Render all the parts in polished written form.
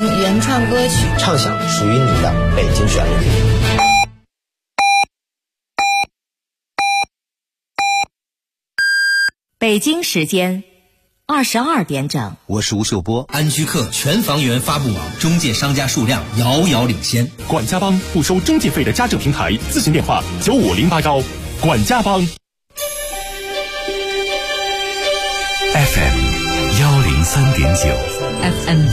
原创歌曲， 唱响属于你的北京旋律。 北京时间22点整， 我是吴秀波。 安居客全房源发布网中介商家数量遥遥领先， 管家帮不收中介费的家政平台，咨询电话95081，管家帮。 FM 103.9 FM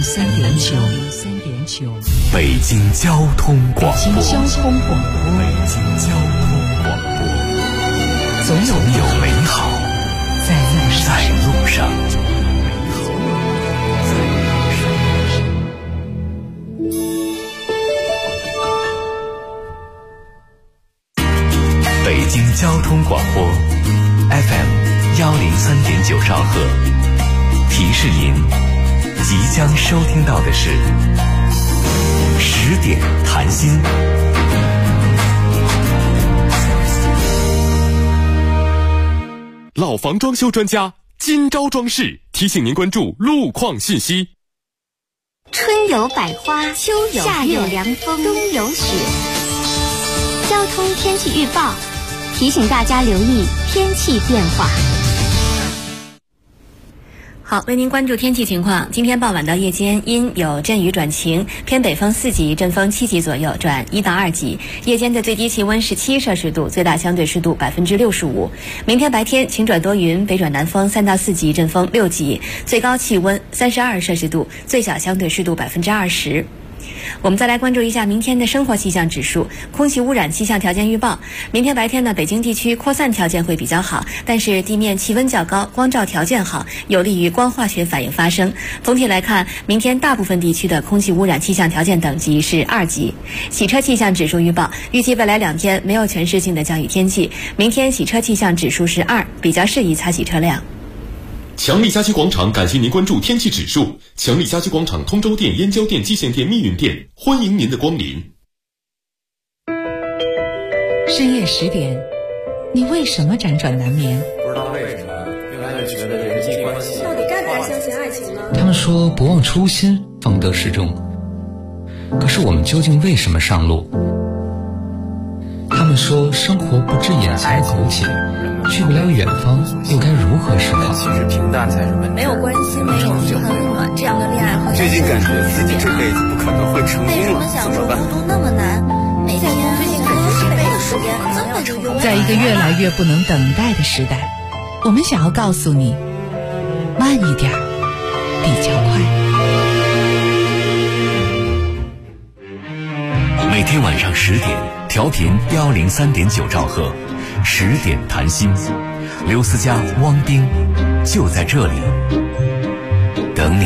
103.9， 北京交通广播， 北京交通广播， 北京交通广播， 总有美好在路上。北京交通广播 FM 103.9兆赫，提示您即将收听到的是10点谈心。 老房装修专家今朝装饰提醒您关注路况信息。 春有百花，秋有夏有凉风，冬有雪。交通天气预报提醒大家留意天气变化。 好，为您关注天气情况。今天傍晚到夜间阴有阵雨转晴，偏北风4级，阵风7级左右，转1到2级。夜间的最低气温17摄氏度，最大相对湿度65%。明天白天晴转多云，北转南风3到4级，阵风6级，最高气温32摄氏度，最小相对湿度20%。我们再来关注一下明天的生活气象指数。空气污染气象条件预报，明天白天呢，北京地区扩散条件会比较好，但是地面气温较高，光照条件好，有利于光化学反应发生。总体来看，明天大部分地区的空气污染气象条件等级是2级。洗车气象指数预报，预计未来2天没有全市性的降雨天气，明天洗车气象指数是2，比较适宜擦洗车辆。 强力家居广场感谢您关注天气指数。强力家居广场通州店、燕郊店、蓟县店、密云店，欢迎您的光临。 深夜10点，你为什么辗转难眠？ 不知道为什么，越来越觉得人际关系到底该不该相信爱情呢？ 他们说不忘初心，方得始终。可是我们究竟为什么上路？他们说生活不止眼前苟且，去不了远方，又该如何是好？ 其实平淡才是本质。 没有关系，没有遗憾，这样的恋爱好像最近感觉自己这辈子不可能会成功了， 为什么想说孤独那么难？每天最近感觉这辈子时间可能要成功。 在一个越来越不能等待的时代，我们想要告诉你，慢一点比较快。 每天晚上10点，调频103.9兆赫，10点谈心，刘思佳、汪冰就在这里等你。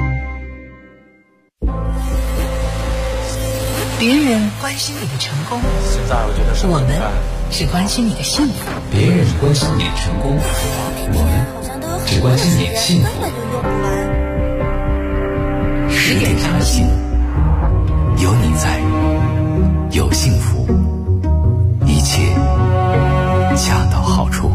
别人关心你的成功， 现在我觉得我们只关心你的幸福。 别人关心你的成功，我们只关心你的幸福。 10点谈心，有你在，有幸福，一切恰到好处。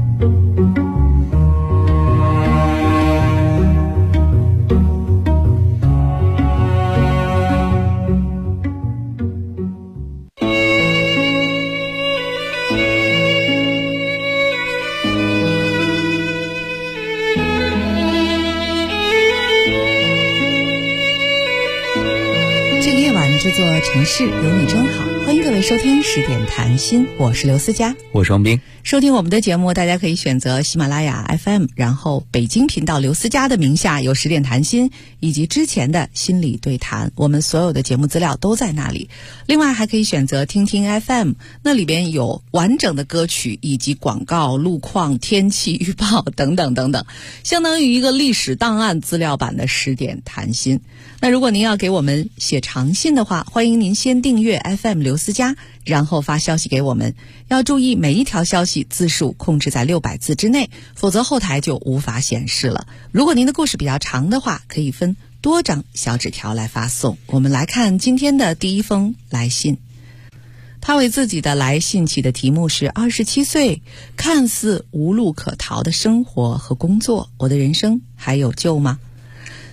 这座城市有你真好，欢迎各位收听10点谈心，我是刘思佳， 我是王斌。 收听我们的节目，大家可以选择喜马拉雅 FM， 然后北京频道刘思佳的名下有10点谈心，以及之前的心理对谈，我们所有的节目资料都在那里。另外还可以选择听听 FM， 那里边有完整的歌曲以及广告、路况、天气预报等等等等，相当于一个历史档案资料版的10点谈心。那如果您要给我们写长信的话，欢迎您先订阅 FM 刘思佳，然后发消息给我们，要注意每一条消息字数控制在600字之内，否则后台就无法显示了。如果您的故事比较长的话，可以分多张小纸条来发送。我们来看今天的第一封来信，他为自己的来信起的题目是27岁，看似无路可逃的生活和工作，我的人生还有救吗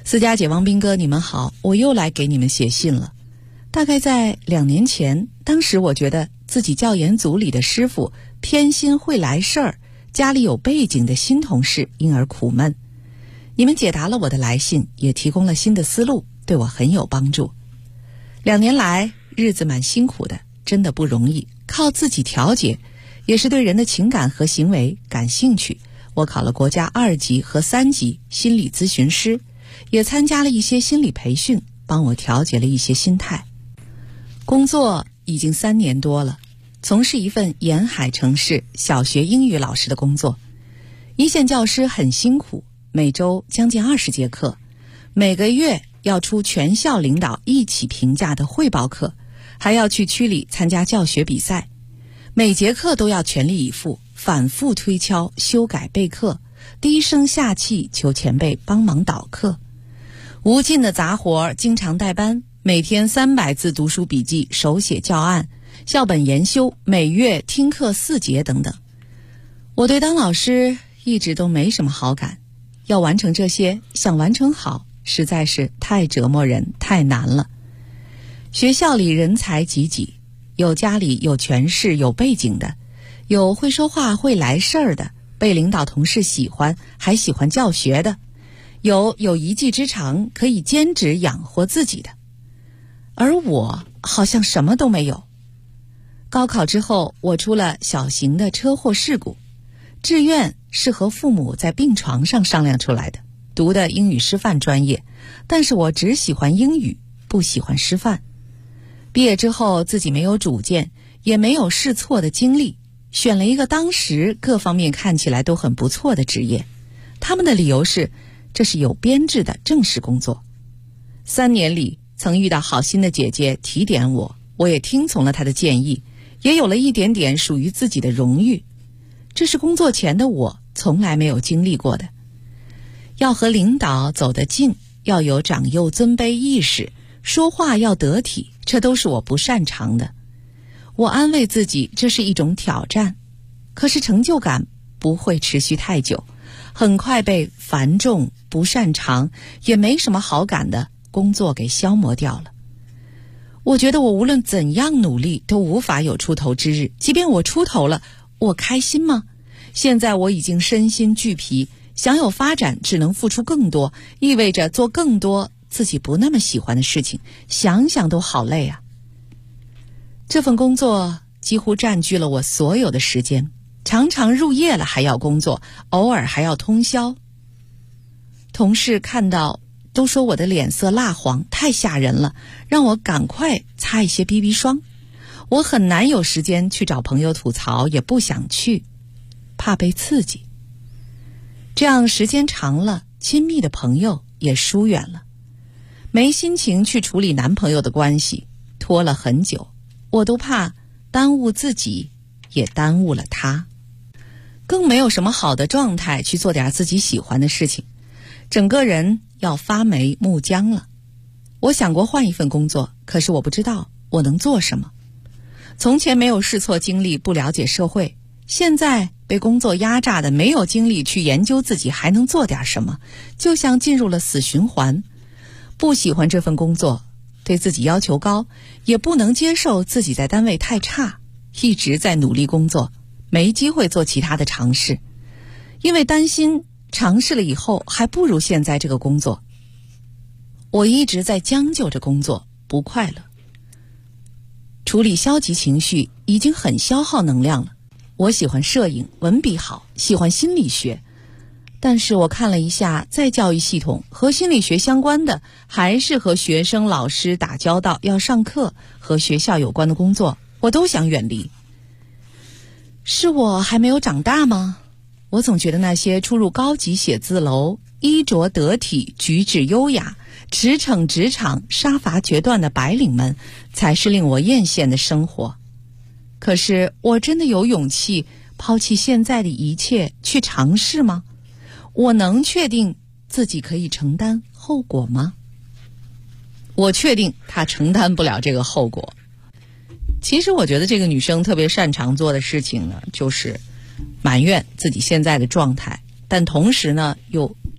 思佳姐、王斌哥，你们好，我又来给你们写信了。大概在2年前，当时我觉得自己教研组里的师傅偏心会来事儿，家里有背景的新同事，因而苦闷。你们解答了我的来信，也提供了新的思路，对我很有帮助。2年来，日子蛮辛苦的，真的不容易，靠自己调节，也是对人的情感和行为感兴趣。我考了国家2级和3级心理咨询师，也参加了一些心理培训，帮我调节了一些心态。工作已经3年多了，从事一份沿海城市小学英语老师的工作。一线教师很辛苦，每周将近20节课，每个月要出全校领导一起评价的汇报课，还要去区里参加教学比赛，每节课都要全力以赴，反复推敲、修改备课，低声下气求前辈帮忙导课。无尽的杂活，经常带班，每天300字读书笔记、手写教案、校本研修，每月听课4节等等。我对当老师一直都没什么好感，要完成这些，想完成好，实在是太折磨人，太难了。学校里人才济济，有家里有权势有背景的，有会说话会来事儿的，被领导同事喜欢还喜欢教学的，有一技之长可以兼职养活自己的。而我好像什么都没有。高考之后，我出了小型的车祸事故，志愿是和父母在病床上商量出来的，读的英语师范专业，但是我只喜欢英语，不喜欢师范。毕业之后自己没有主见，也没有试错的经历，选了一个当时各方面看起来都很不错的职业。他们的理由是，这是有编制的正式工作。3年里曾遇到好心的姐姐提点我，我也听从了她的建议，也有了一点点属于自己的荣誉。这是工作前的我从来没有经历过的。要和领导走得近，要有长幼尊卑意识，说话要得体，这都是我不擅长的。我安慰自己这是一种挑战，可是成就感不会持续太久，很快被繁重、不擅长也没什么好感的工作给消磨掉了。我觉得我无论怎样努力都无法有出头之日，即便我出头了，我开心吗？现在我已经身心俱疲，想有发展只能付出更多，意味着做更多自己不那么喜欢的事情，想想都好累啊。这份工作几乎占据了我所有的时间，常常入夜了还要工作，偶尔还要通宵。同事看到都说我的脸色蜡黄，太吓人了，让我赶快擦一些 BB 霜。我很难有时间去找朋友吐槽，也不想去，怕被刺激。这样时间长了，亲密的朋友也疏远了，没心情去处理男朋友的关系，拖了很久，我都怕耽误自己，也耽误了他。更没有什么好的状态去做点自己喜欢的事情，整个人要发霉木僵了。我想过换一份工作，可是我不知道我能做什么。从前没有试错经历，不了解社会，现在被工作压榨的没有精力去研究自己还能做点什么，就像进入了死循环。不喜欢这份工作，对自己要求高，也不能接受自己在单位太差，一直在努力工作，没机会做其他的尝试，因为担心尝试了以后还不如现在这个工作。我一直在将就着工作，不快乐。处理消极情绪已经很消耗能量了。我喜欢摄影，文笔好，喜欢心理学，但是我看了一下在教育系统，和心理学相关的还是和学生老师打交道，要上课和学校有关的工作，我都想远离。是我还没有长大吗？我总觉得那些出入高级写字楼，衣着得体，举止优雅，驰骋职场，杀伐决断的白领们才是令我艳羡的生活。可是我真的有勇气抛弃现在的一切去尝试吗？我能确定自己可以承担后果吗？我确定他承担不了这个后果。其实我觉得这个女生特别擅长做的事情呢，就是埋怨自己现在的状态，但同时呢又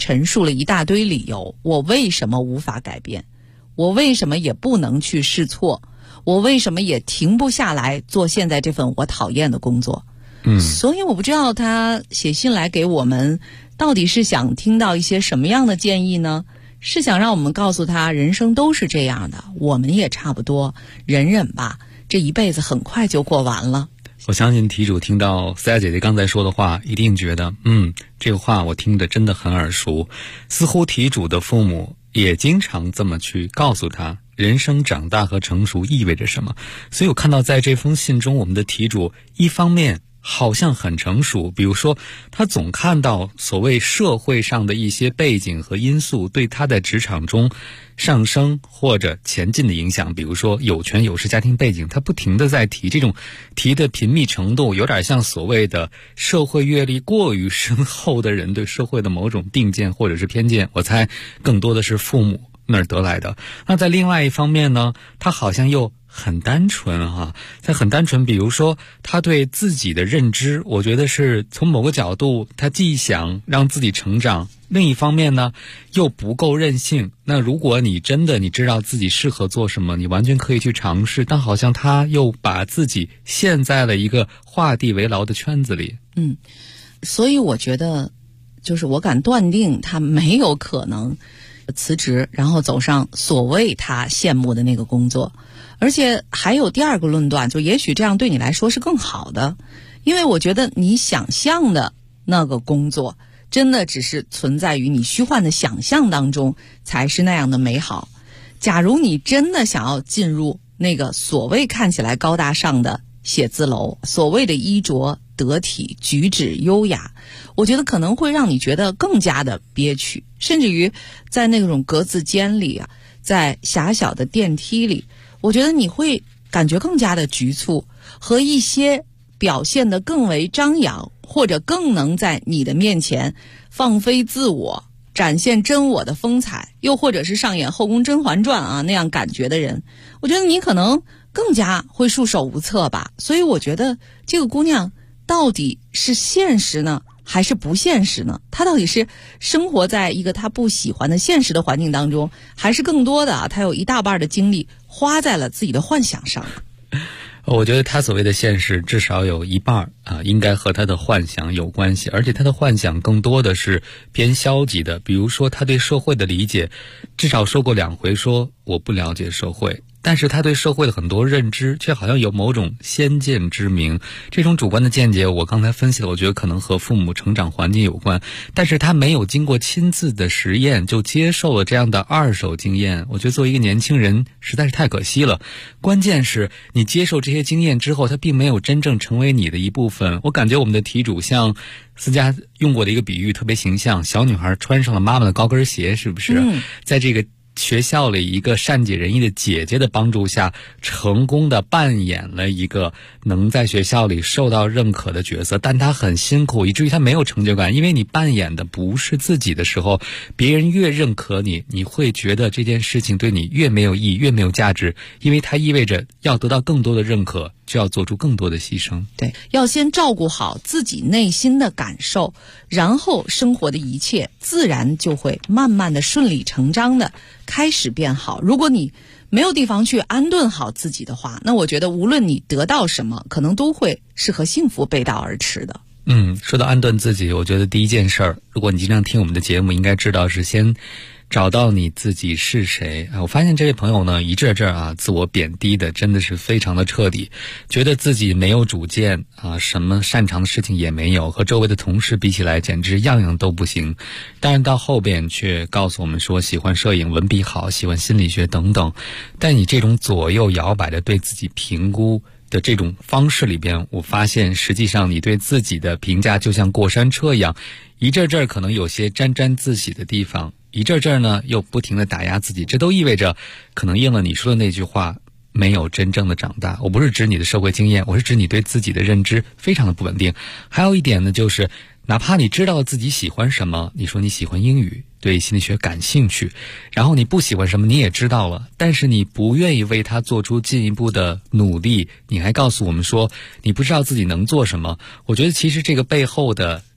陈述了一大堆理由，我为什么无法改变，我为什么也不能去试错，我为什么也停不下来做现在这份我讨厌的工作。所以我不知道他写信来给我们到底是想听到一些什么样的建议呢？是想让我们告诉他人生都是这样的，我们也差不多，忍忍吧，这一辈子很快就过完了。 我相信题主听到思佳姐姐刚才说的话，一定觉得这个话我听得真的很耳熟，似乎题主的父母也经常这么去告诉他人生长大和成熟意味着什么。所以我看到在这封信中，我们的题主一方面好像很成熟，比如说他总看到所谓社会上的一些背景和因素对他在职场中上升或者前进的影响，比如说有权有势家庭背景，他不停地在提，这种提的频密程度有点像所谓的社会阅历过于深厚的人对社会的某种定见或者是偏见，我猜更多的是父母那儿得来的。那在另外一方面呢，他好像又很单纯在很单纯，比如说他对自己的认知，我觉得是从某个角度他既想让自己成长，另一方面呢又不够任性。那如果你真的你知道自己适合做什么，你完全可以去尝试，但好像他又把自己陷在了一个画地为牢的圈子里。 所以我觉得就是我敢断定他没有可能辞职然后走上所谓他羡慕的那个工作。而且还有第二个论断，就也许这样对你来说是更好的，因为我觉得你想象的那个工作真的只是存在于你虚幻的想象当中才是那样的美好。假如你真的想要进入那个所谓看起来高大上的写字楼，所谓的衣着得体举止优雅，我觉得可能会让你觉得更加的憋屈，甚至于在那种格子间里在狭小的电梯里，我觉得你会感觉更加的局促，和一些表现得更为张扬或者更能在你的面前放飞自我展现真我的风采，又或者是上演后宫甄嬛传那样感觉的人，我觉得你可能更加会束手无策吧。所以我觉得这个姑娘到底是现实呢还是不现实呢？她到底是生活在一个她不喜欢的现实的环境当中，还是更多的她有一大半的精力花在了自己的幻想上？ 我觉得他所谓的现实至少有一半应该和他的幻想有关系，而且他的幻想更多的是偏消极的。比如说他对社会的理解，至少说过2回说我不了解社会，但是他对社会的很多认知却好像有某种先见之明。这种主观的见解我刚才分析了，我觉得可能和父母成长环境有关，但是他没有经过亲自的实验就接受了这样的二手经验，我觉得作为一个年轻人实在是太可惜了。关键是你接受这些经验之后，它并没有真正成为你的一部分。我感觉我们的题主像思佳用过的一个比喻特别形象，小女孩穿上了妈妈的高跟鞋，是不是在这个学校里一个善解人意的姐姐的帮助下，成功的扮演了一个能在学校里受到认可的角色，但她很辛苦，以至于她没有成就感。因为你扮演的不是自己的时候，别人越认可你，你会觉得这件事情对你越没有意义，越没有价值，因为它意味着要得到更多的认可，就要做出更多的牺牲。 对，要先照顾好自己内心的感受，然后生活的一切自然就会慢慢的顺理成章的开始变好。如果你没有地方去安顿好自己的话，那我觉得无论你得到什么，可能都会是和幸福背道而驰的。 说到安顿自己，我觉得第一件事儿，如果你经常听我们的节目，应该知道是先找到你自己是谁。我发现这位朋友呢，一阵阵自我贬低的真的是非常的彻底，觉得自己没有主见什么擅长的事情也没有，和周围的同事比起来简直样样都不行。当然到后边却告诉我们说喜欢摄影，文笔好，喜欢心理学等等。但你这种左右摇摆的对自己评估的这种方式里边，我发现实际上你对自己的评价就像过山车一样，一阵阵可能有些沾沾自喜的地方，一阵阵呢又不停地打压自己，这都意味着可能应了你说的那句话，没有真正的长大。我不是指你的社会经验，我是指你对自己的认知非常的不稳定。还有一点呢，就是哪怕你知道自己喜欢什么，你说你喜欢英语，对心理学感兴趣，然后你不喜欢什么你也知道了，但是你不愿意为它做出进一步的努力，你还告诉我们说你不知道自己能做什么。我觉得其实这个背后的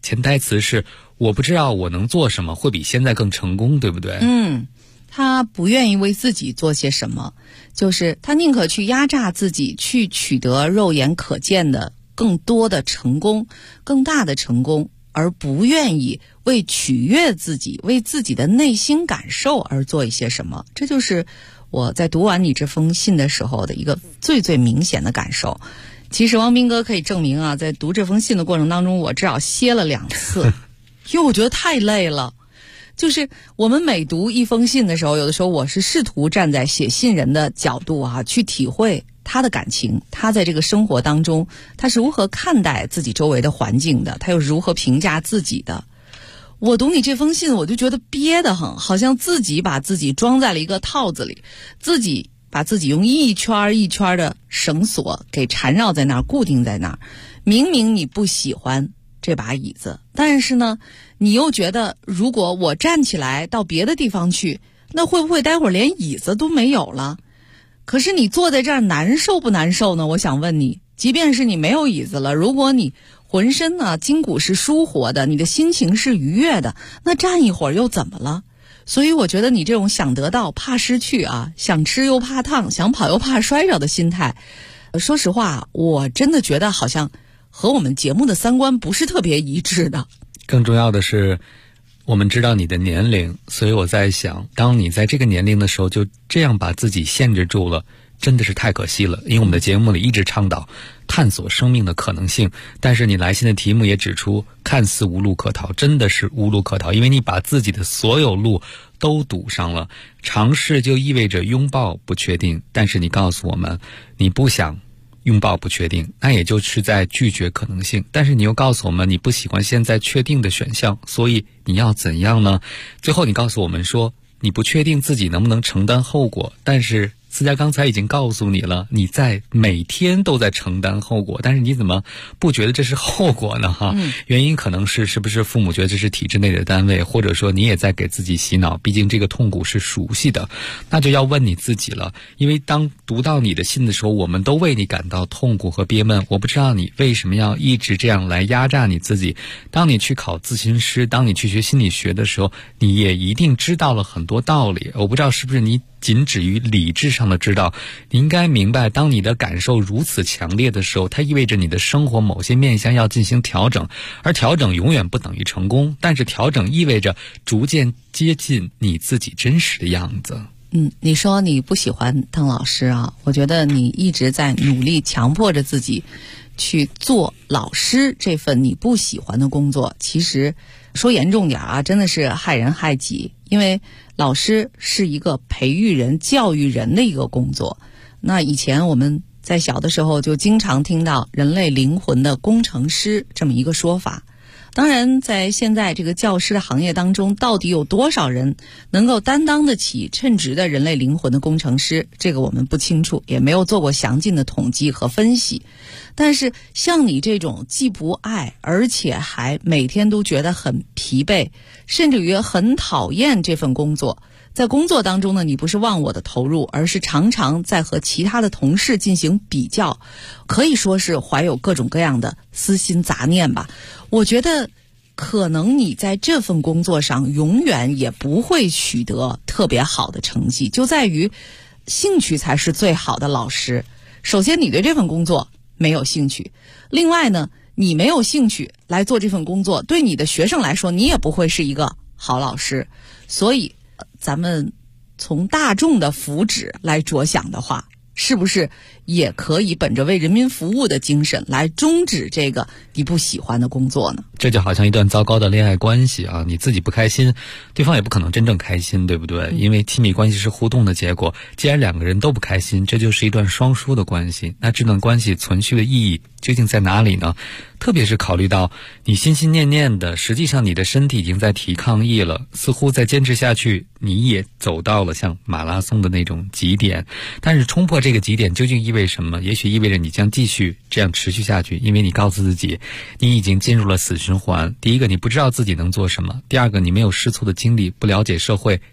潜台词是我不知道我能做什么会比现在更成功，对不对？ 他不愿意为自己做些什么，就是他宁可去压榨自己，去取得肉眼可见的更多的成功，更大的成功，而不愿意为取悦自己，为自己的内心感受而做一些什么。这就是我在读完你这封信的时候的一个最最明显的感受。其实汪斌哥可以证明啊，在读这封信的过程当中，我至少歇了2次，因为我觉得太累了。就是我们每读一封信的时候，有的时候我是试图站在写信人的角度啊，去体会他的感情，他在这个生活当中他是如何看待自己周围的环境的，他又是如何评价自己的。我读你这封信，我就觉得憋得很，好像自己把自己装在了一个套子里，自己把自己用一圈一圈的绳索给缠绕在那儿，固定在那儿。明明你不喜欢这把椅子，但是呢你又觉得如果我站起来到别的地方去，那会不会待会儿连椅子都没有了？可是你坐在这儿难受不难受呢？我想问你，即便是你没有椅子了，如果你浑身呢筋骨是舒活的，你的心情是愉悦的，那站一会儿又怎么了？所以我觉得你这种想得到怕失去啊，想吃又怕烫，想跑又怕摔着的心态，说实话我真的觉得好像和我们节目的三观不是特别一致的。 更重要的是我们知道你的年龄，所以我在想，当你在这个年龄的时候就这样把自己限制住了，真的是太可惜了。因为我们的节目里一直倡导探索生命的可能性，但是你来信的题目也指出看似无路可逃，真的是无路可逃，因为你把自己的所有路都堵上了。尝试就意味着拥抱不确定，但是你告诉我们你不想拥抱不确定，那也就是在拒绝可能性，但是你又告诉我们你不喜欢现在确定的选项，所以你要怎样呢？最后你告诉我们说你不确定自己能不能承担后果，但是思佳刚才已经告诉你了，你在每天都在承担后果，但是你怎么不觉得这是后果呢？原因可能是不是父母觉得这是体制内的单位，或者说你也在给自己洗脑，毕竟这个痛苦是熟悉的。那就要问你自己了，因为当读到你的信的时候，我们都为你感到痛苦和憋闷。我不知道你为什么要一直这样来压榨你自己。当你去考咨询师，当你去学心理学的时候，你也一定知道了很多道理。我不知道是不是你仅止于理智上的知道，你应该明白，当你的感受如此强烈的时候，它意味着你的生活某些面向要进行调整，而调整永远不等于成功，但是调整意味着逐渐接近你自己真实的样子。 你说你不喜欢当老师啊，我觉得你一直在努力强迫着自己去做老师这份你不喜欢的工作，其实说严重点啊，真的是害人害己。因为老师是一个培育人、教育人的一个工作。那以前我们在小的时候就经常听到人类灵魂的工程师这么一个说法。当然在现在这个教师的行业当中，到底有多少人能够担当得起称职的人类灵魂的工程师，这个我们不清楚，也没有做过详尽的统计和分析。但是像你这种既不爱，而且还每天都觉得很疲惫，甚至于很讨厌这份工作，在工作当中呢，你不是忘我的投入，而是常常在和其他的同事进行比较，可以说是怀有各种各样的私心杂念吧。我觉得可能你在这份工作上永远也不会取得特别好的成绩，就在于兴趣才是最好的老师。首先你对这份工作没有兴趣，另外呢，你没有兴趣来做这份工作，对你的学生来说你也不会是一个好老师。所以咱们从大众的福祉来着想的话，是不是也可以本着为人民服务的精神来终止这个你不喜欢的工作呢？ 这就好像一段糟糕的恋爱关系啊，你自己不开心，对方也不可能真正开心，对不对？因为亲密关系是互动的结果，既然两个人都不开心，这就是一段双输的关系。那这段关系存续的意义究竟在哪里呢？特别是考虑到你心心念念的，实际上你的身体已经在提抗议了，似乎再坚持下去你也走到了像马拉松的那种极点。但是冲破这个极点究竟意味什么？也许意味着你将继续这样持续下去，因为你告诉自己你已经进入了死循环。第一个，你不知道自己能做什么；第二个，你没有试错的经历，不了解社会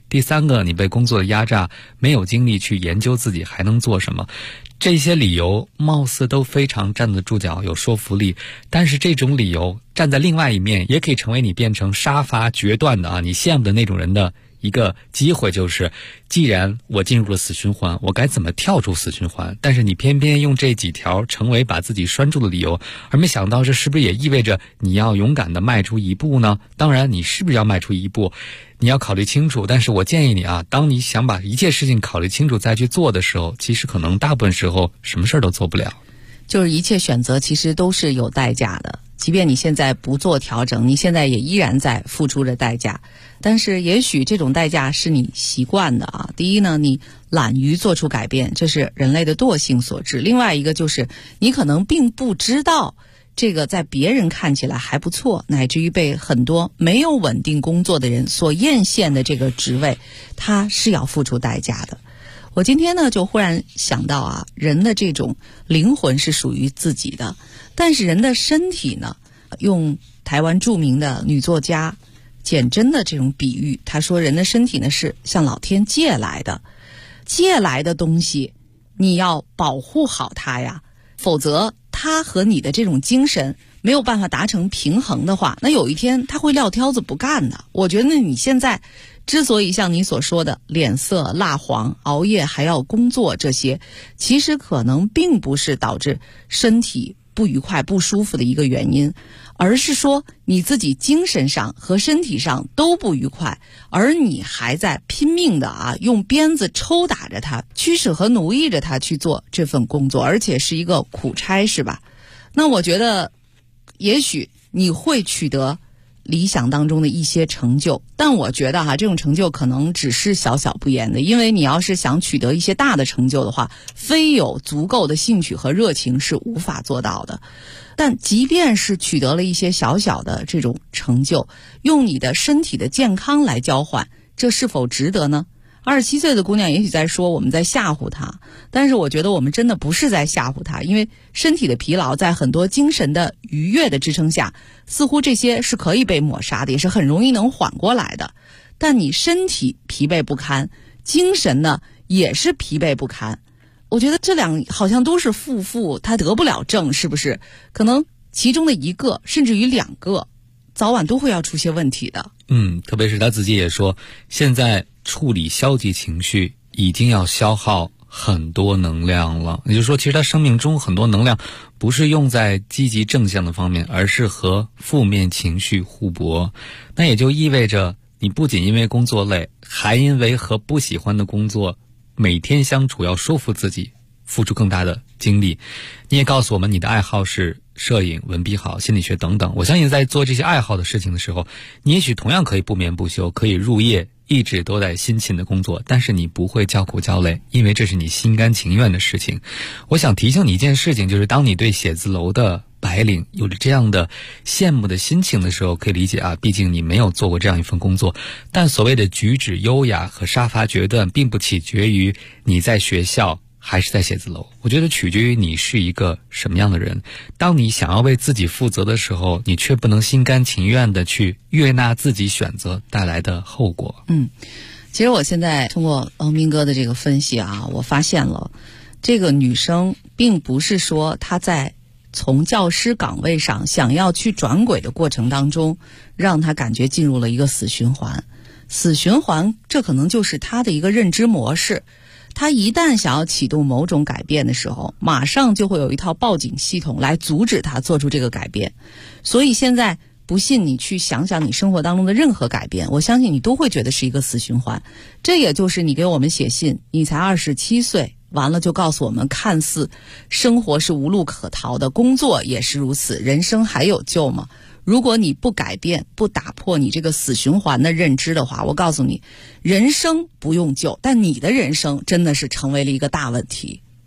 第3个，你被工作的压榨，没有精力去研究自己还能做什么。这些理由貌似都非常站得住脚，有说服力，但是这种理由站在另外一面，也可以成为你变成杀伐决断的你羡慕的那种人的一个机会，就是既然我进入了死循环，我该怎么跳出死循环？但是你偏偏用这几条成为把自己拴住的理由，而没想到这是不是也意味着你要勇敢地迈出一步呢？当然你是不是要迈出一步，你要考虑清楚，但是我建议你当你想把一切事情考虑清楚再去做的时候，其实可能大部分时候什么事都做不了。 就是一切选择其实都是有代价的，即便你现在不做调整，你现在也依然在付出着代价，但是也许这种代价是你习惯的第一呢，你懒于做出改变，这是人类的惰性所致。另外一个就是你可能并不知道这个在别人看起来还不错，乃至于被很多没有稳定工作的人所艳羡的这个职位，它是要付出代价的。我今天呢就忽然想到人的这种灵魂是属于自己的，但是人的身体呢，用台湾著名的女作家简真的这种比喻，她说人的身体呢是向老天借来的，借来的东西你要保护好它呀，否则它和你的这种精神没有办法达成平衡的话，那有一天它会撂挑子不干的。我觉得你现在之所以像你所说的脸色蜡黄、熬夜还要工作这些，其实可能并不是导致身体不愉快不舒服的一个原因，而是说你自己精神上和身体上都不愉快，而你还在拼命的用鞭子抽打着它，驱使和奴役着它去做这份工作，而且是一个苦差，是吧？那我觉得也许你会取得理想当中的一些成就，但我觉得这种成就可能只是小小不言的，因为你要是想取得一些大的成就的话，非有足够的兴趣和热情是无法做到的。但即便是取得了一些小小的这种成就，用你的身体的健康来交换，这是否值得呢？27岁的姑娘也许在说我们在吓唬她，但是我觉得我们真的不是在吓唬她，因为身体的疲劳在很多精神的愉悦的支撑下，似乎这些是可以被抹杀的，也是很容易能缓过来的。但你身体疲惫不堪，精神呢也是疲惫不堪，我觉得这两好像都是负，它得不了正，是不是？可能其中的一个甚至于2个早晚都会要出现问题的。 特别是他自己也说，现在处理消极情绪已经要消耗很多能量了，也就是说其实他生命中很多能量不是用在积极正向的方面，而是和负面情绪互搏。那也就意味着你不仅因为工作累，还因为和不喜欢的工作每天相处要说服自己，付出更大的精力。你也告诉我们你的爱好是摄影、文笔好、心理学等等。我相信在做这些爱好的事情的时候，你也许同样可以不眠不休，可以入夜，一直都在辛勤的工作，但是你不会叫苦叫累，因为这是你心甘情愿的事情。我想提醒你一件事情，就是当你对写字楼的白领有着这样的羡慕的心情的时候，可以理解毕竟你没有做过这样一份工作。但所谓的举止优雅和杀伐决断，并不取决于你在学校还是在写字楼，我觉得取决于你是一个什么样的人。当你想要为自己负责的时候，你却不能心甘情愿的去悦纳自己选择带来的后果。 其实我现在通过王明哥的这个分析我发现了这个女生并不是说她在从教师岗位上想要去转轨的过程当中，让她感觉进入了一个死循环。死循环，这可能就是她的一个认知模式。他一旦想要启动某种改变的时候，马上就会有一套报警系统来阻止他做出这个改变。所以现在不信你去想想你生活当中的任何改变，我相信你都会觉得是一个死循环。这也就是你给我们写信，你才27岁，完了就告诉我们看似生活是无路可逃的，工作也是如此，人生还有救吗？如果你不改变，不打破你这个死循环的认知的话，我告诉你，人生不用救，但你的人生真的是成为了一个大问题。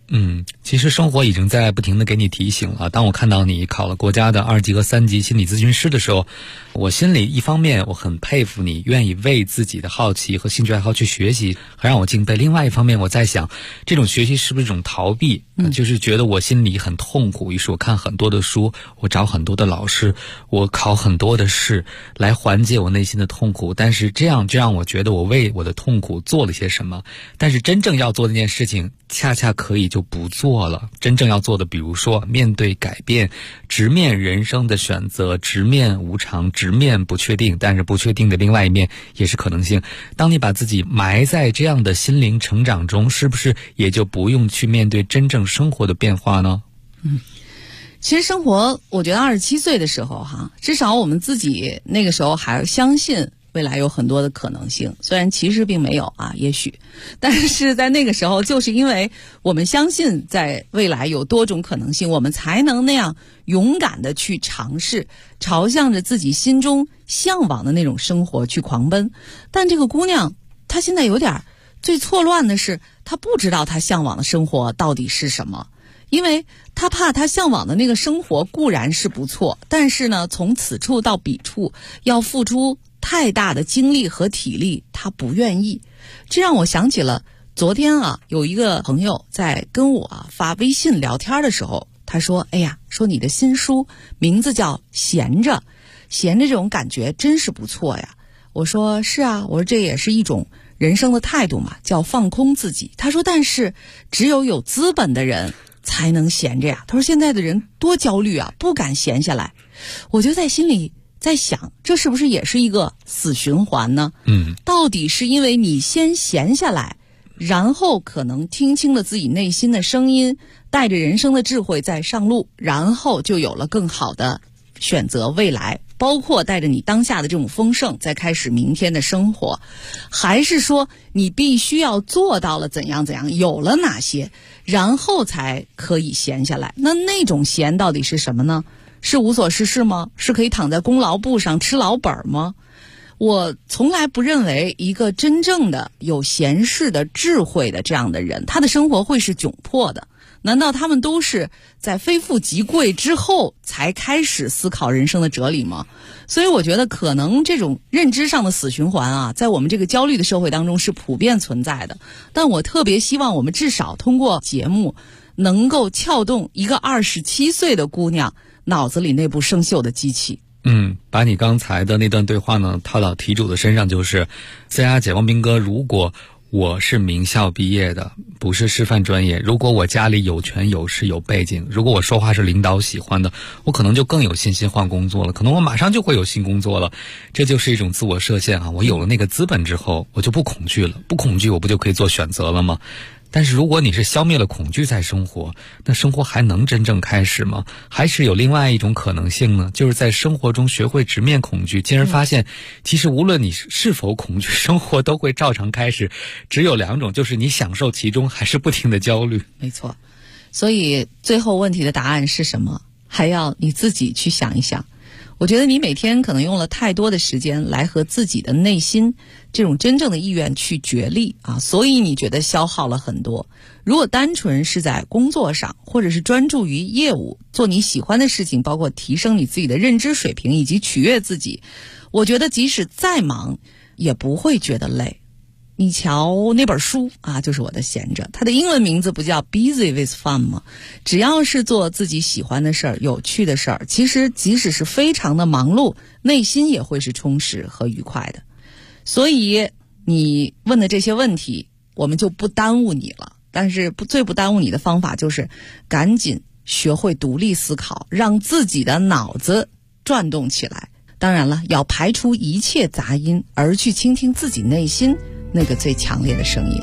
其实生活已经在不停地给你提醒了。当我看到你考了国家的2级和3级心理咨询师的时候，我心里一方面我很佩服你愿意为自己的好奇和兴趣爱好去学习，很让我敬佩。另外一方面我在想，这种学习是不是一种逃避，就是觉得我心里很痛苦，于是我看很多的书，我找很多的老师，我考很多的试来缓解我内心的痛苦，但是这样就让我觉得我为我的痛苦做了些什么，但是真正要做这件事情恰恰可以就不做了。真正要做的，比如说面对改变，直面人生的选择，直面无常，直面不确定，但是不确定的另外一面也是可能性。当你把自己埋在这样的心灵成长中，是不是也就不用去面对真正生活的变化呢？ 其实生活，我觉得27岁的时候至少我们自己那个时候还相信未来有很多的可能性，虽然其实并没有也许，但是在那个时候，就是因为我们相信在未来有多种可能性，我们才能那样勇敢的去尝试，朝向着自己心中向往的那种生活去狂奔。但这个姑娘，她现在有点最错乱的是，她不知道她向往的生活到底是什么。因为他怕他向往的那个生活固然是不错，但是呢，从此处到彼处要付出太大的精力和体力，他不愿意。这让我想起了昨天有一个朋友在跟我发微信聊天的时候，他说说你的新书名字叫闲着，闲着这种感觉真是不错呀。我说是啊，我说这也是一种人生的态度嘛，叫放空自己。他说但是只有资本的人才能闲着呀。他说现在的人多焦虑不敢闲下来。我就在心里在想，这是不是也是一个死循环呢？到底是因为你先闲下来，然后可能听清了自己内心的声音，带着人生的智慧再上路，然后就有了更好的选择未来，包括带着你当下的这种丰盛再开始明天的生活，还是说你必须要做到了怎样怎样，有了哪些，然后才可以闲下来？那种闲到底是什么呢？是无所事事吗？是可以躺在功劳簿上吃老本吗？我从来不认为一个真正的有闲适的智慧的这样的人，他的生活会是窘迫的。难道他们都是在非富即贵之后才开始思考人生的哲理吗？所以我觉得可能这种认知上的死循环在我们这个焦虑的社会当中是普遍存在的。但我特别希望我们至少通过节目能够撬动一个27岁的姑娘脑子里那部生锈的机器。 把你刚才的那段对话呢套到题主的身上，就是解放兵哥，如果我是名校毕业的，不是师范专业，如果我家里有权有势有背景，如果我说话是领导喜欢的，我可能就更有信心换工作了，可能我马上就会有新工作了。这就是一种自我设限我有了那个资本之后，我就不恐惧了，不恐惧我不就可以做选择了吗？但是如果你是消灭了恐惧再生活，那生活还能真正开始吗？还是有另外一种可能性呢？就是在生活中学会直面恐惧，进而发现其实无论你是否恐惧，生活都会照常开始，只有2种，就是你享受其中还是不停的焦虑。 没错，所以最后问题的答案是什么，还要你自己去想一想。我觉得你每天可能用了太多的时间来和自己的内心这种真正的意愿去角力所以你觉得消耗了很多。如果单纯是在工作上，或者是专注于业务，做你喜欢的事情，包括提升你自己的认知水平以及取悦自己，我觉得即使再忙也不会觉得累。你瞧那本书就是我的闲着，它的英文名字不叫 Busy with Fun 吗？只要是做自己喜欢的事儿，有趣的事儿，其实即使是非常的忙碌，内心也会是充实和愉快的。所以你问的这些问题我们就不耽误你了，但是最不耽误你的方法就是赶紧学会独立思考，让自己的脑子转动起来。当然了，要排除一切杂音，而去倾听自己内心那个最强烈的声音。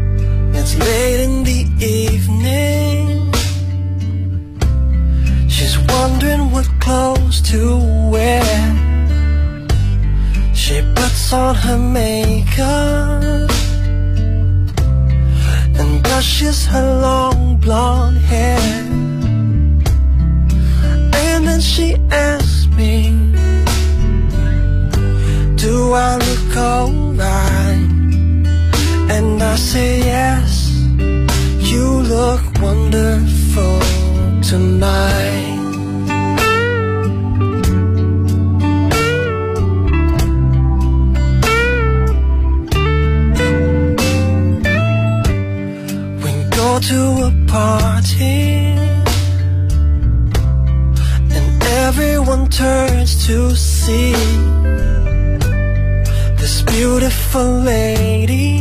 It's late in the evening. She's wondering what clothes to wear. She puts on her makeup and brushes her long blonde hair. And then she asks me, do I look alright? And I say yes, you look wonderful tonight. We go to a party and everyone turns to see this beautiful lady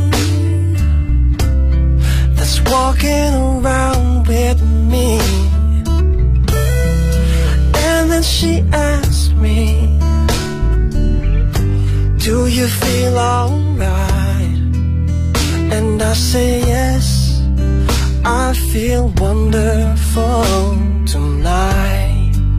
that's walking around with me. And then she asked me, do you feel alright? And I say yes, I feel wonderful tonight.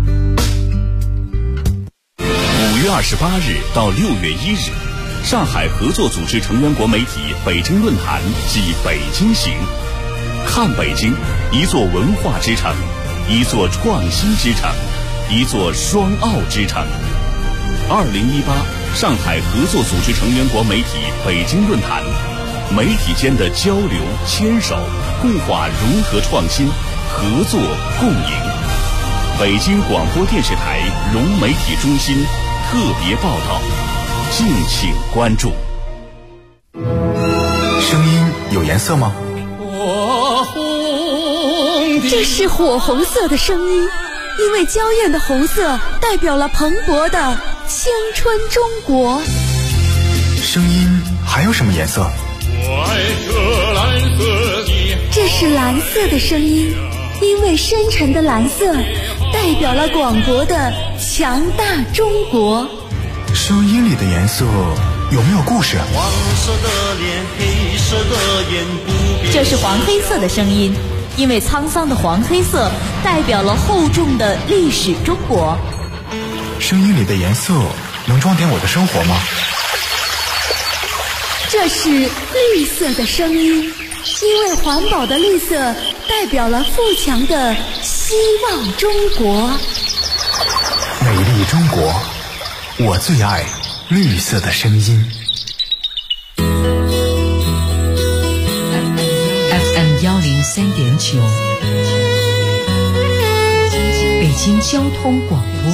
5月28日到6月1日，上海合作组织成员国媒体北京论坛暨北京行。看北京，一座文化之城，一座创新之城，一座双奥之城。2018上海合作组织成员国媒体北京论坛，媒体间的交流牵手，共话融合创新，合作共赢。北京广播电视台融媒体中心特别报道，敬请关注。 声音有颜色吗？ 这是火红色的声音，因为娇艳的红色代表了蓬勃的青春中国。 声音还有什么颜色？ 我爱这蓝色的。 这是蓝色的声音，因为深沉的蓝色代表了广博的强大中国。 声音里的颜色有没有故事？ 黄色的脸，黑色的眼，不变。 这是黄黑色的声音，因为沧桑的黄黑色代表了厚重的历史中国。 声音里的颜色能装点我的生活吗？ 这是绿色的声音，因为环保的绿色代表了富强的希望中国。 美丽中国，我最爱绿色的声音。 FM 103.9，北京交通广播，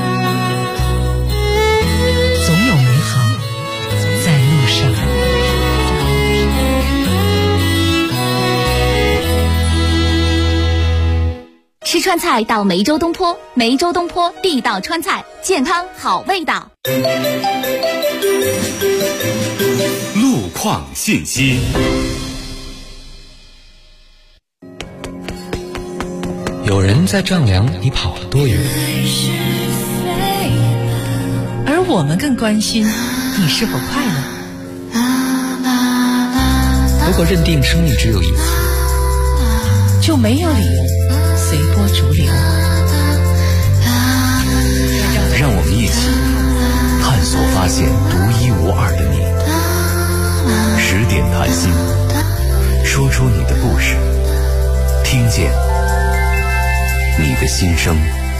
总有美好在路上。 吃川菜到梅州东坡，梅州东坡地道川菜，健康好味道。 路况信息。 有人在丈量你跑了多远， 而我们更关心你是否快乐。 如果认定生命只有一次， 就没有理由随波逐流。 让我们一起探索发现独一无二的你。10点谈心，说出你的故事，听见你的心声。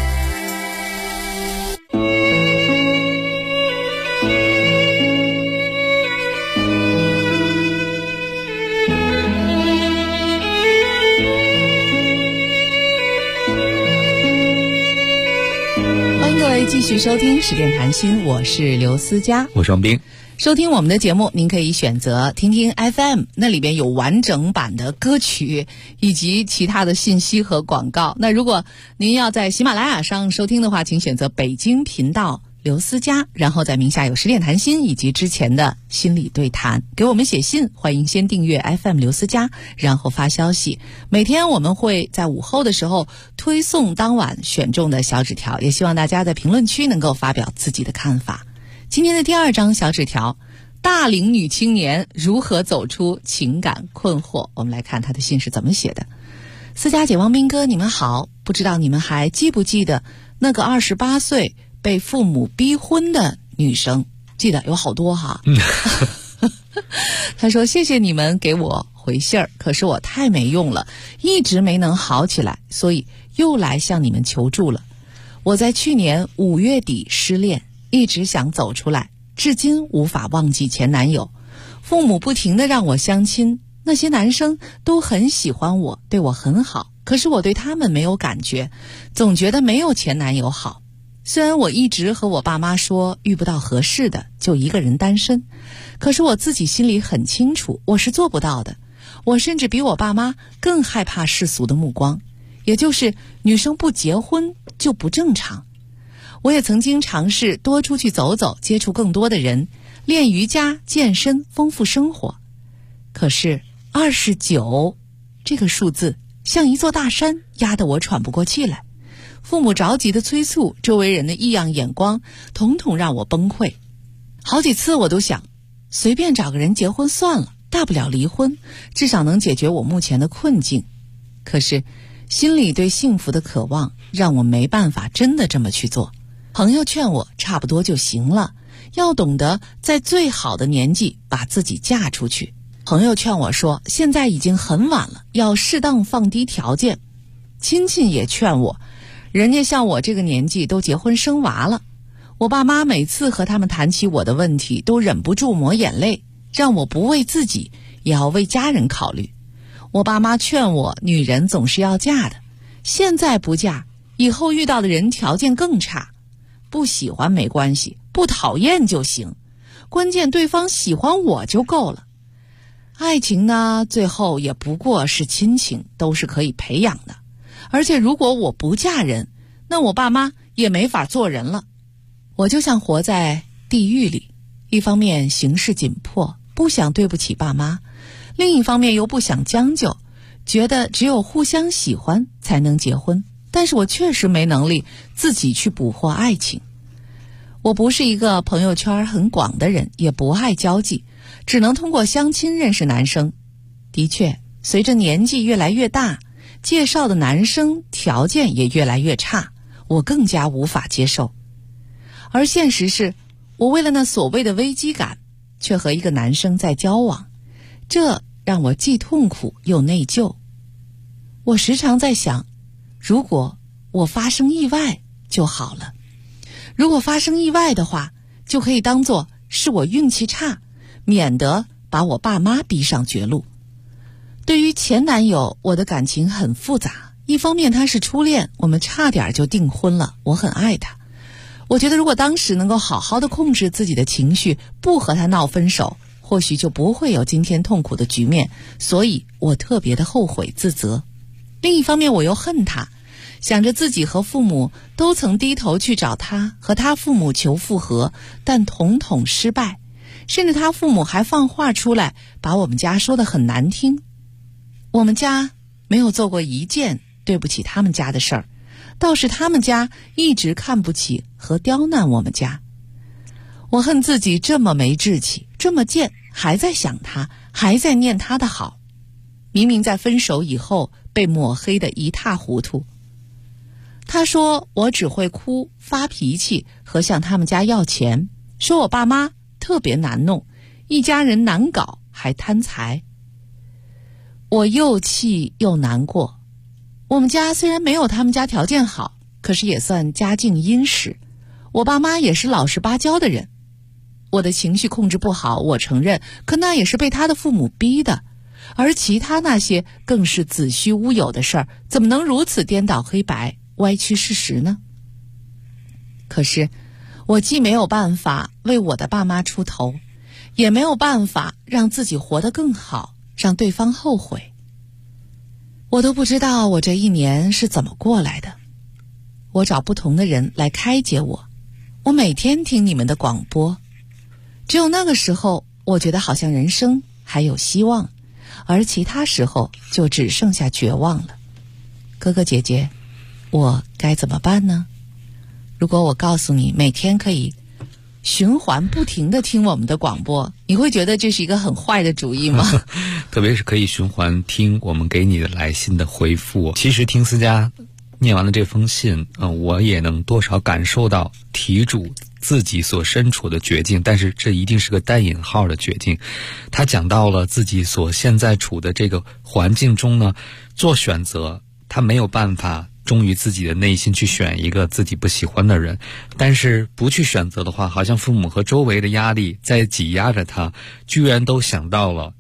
欢迎各位继续收听10点谈心，我是刘思佳， 我是王斌。 收听我们的节目，您可以选择听听 FM， 那里边有完整版的歌曲以及其他的信息和广告。那如果您要在喜马拉雅上收听的话，请选择北京频道刘思佳，然后在名下有10点谈心以及之前的心理对谈，给我们写信，欢迎先订阅 FM 刘思佳，然后发消息。每天我们会在午后的时候推送当晚选中的小纸条，也希望大家在评论区能够发表自己的看法。今天的第2张小纸条，大龄女青年如何走出情感困惑。我们来看她的信是怎么写的。思佳姐、王斌哥，你们好，不知道你们还记不记得那个28岁被父母逼婚的女生？记得有好多哈。她说谢谢你们给我回信儿，可是我太没用了，一直没能好起来，所以又来向你们求助了。我在去年5月底失恋，一直想走出来，至今无法忘记前男友。父母不停地让我相亲， 那些男生都很喜欢我，对我很好，可是我对他们没有感觉，总觉得没有前男友好。虽然我一直和我爸妈说遇不到合适的就一个人单身，可是我自己心里很清楚我是做不到的。我甚至比我爸妈更害怕世俗的目光，也就是女生不结婚就不正常。我也曾经尝试多出去走走，接触更多的人，练瑜伽、健身，丰富生活。可是29这个数字像一座大山，压得我喘不过气来。父母着急的催促，周围人的异样眼光，统统让我崩溃。好几次我都想，随便找个人结婚算了，大不了离婚，至少能解决我目前的困境。可是心里对幸福的渴望让我没办法真的这么去做。朋友劝我差不多就行了，要懂得在最好的年纪把自己嫁出去。朋友劝我说现在已经很晚了，要适当放低条件。亲戚也劝我，人家像我这个年纪都结婚生娃了。我爸妈每次和他们谈起我的问题都忍不住抹眼泪，让我不为自己也要为家人考虑。我爸妈劝我，女人总是要嫁的，现在不嫁，以后遇到的人条件更差。不喜欢没关系，不讨厌就行，关键对方喜欢我就够了。爱情呢，最后也不过是亲情，都是可以培养的。而且如果我不嫁人，那我爸妈也没法做人了。我就像活在地狱里，一方面形势紧迫，不想对不起爸妈，另一方面又不想将就，觉得只有互相喜欢才能结婚。但是我确实没能力自己去捕获爱情。我不是一个朋友圈很广的人，也不爱交际，只能通过相亲认识男生。的确，随着年纪越来越大，介绍的男生条件也越来越差，我更加无法接受。而现实是，我为了那所谓的危机感，却和一个男生在交往，这让我既痛苦又内疚。我时常在想，如果我发生意外就好了。如果发生意外的话，就可以当作是我运气差，免得把我爸妈逼上绝路。对于前男友，我的感情很复杂。一方面他是初恋，我们差点就订婚了，我很爱他。我觉得如果当时能够好好的控制自己的情绪，不和他闹分手，或许就不会有今天痛苦的局面，所以我特别的后悔自责。另一方面我又恨他，想着自己和父母都曾低头去找他，和他父母求复合，但统统失败，甚至他父母还放话出来，把我们家说得很难听。我们家没有做过一件对不起他们家的事儿，倒是他们家一直看不起和刁难我们家。我恨自己这么没志气，这么贱，还在想他，还在念他的好。明明在分手以后被抹黑得一塌糊涂。他说我只会哭、发脾气和向他们家要钱，说我爸妈特别难弄，一家人难搞，还贪财。我又气又难过。我们家虽然没有他们家条件好，可是也算家境殷实。我爸妈也是老实巴交的人。我的情绪控制不好，我承认，可那也是被他的父母逼的。而其他那些更是子虚乌有的事儿，怎么能如此颠倒黑白，歪曲事实呢？可是我既没有办法为我的爸妈出头，也没有办法让自己活得更好，让对方后悔。我都不知道我这一年是怎么过来的。我找不同的人来开解我，我每天听你们的广播，只有那个时候我觉得好像人生还有希望，而其他时候就只剩下绝望了。哥哥姐姐，我该怎么办呢？如果我告诉你每天可以循环不停地听我们的广播，你会觉得这是一个很坏的主意吗？ 特别是可以循环听我们给你的来信的回复。其实听思佳念完了这封信，我也能多少感受到题主自己所身处的绝境，但是这一定是个带引号的绝境。他讲到了自己所现在处的这个环境中呢，做选择他没有办法忠于自己的内心去选一个自己不喜欢的人，但是不去选择的话，好像父母和周围的压力在挤压着他，居然都想到了